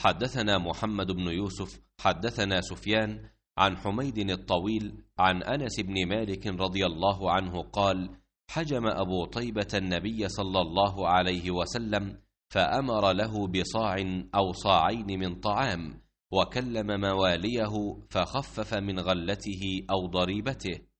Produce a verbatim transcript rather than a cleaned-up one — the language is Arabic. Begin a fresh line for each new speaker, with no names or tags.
حدثنا محمد بن يوسف حدثنا سفيان عن حميد الطويل عن أنس بن مالك رضي الله عنه قال: حجم أبو طيبة النبي صلى الله عليه وسلم فأمر له بصاع أو صاعين من طعام، وكلم مواليه فخفف من غلته أو ضريبته.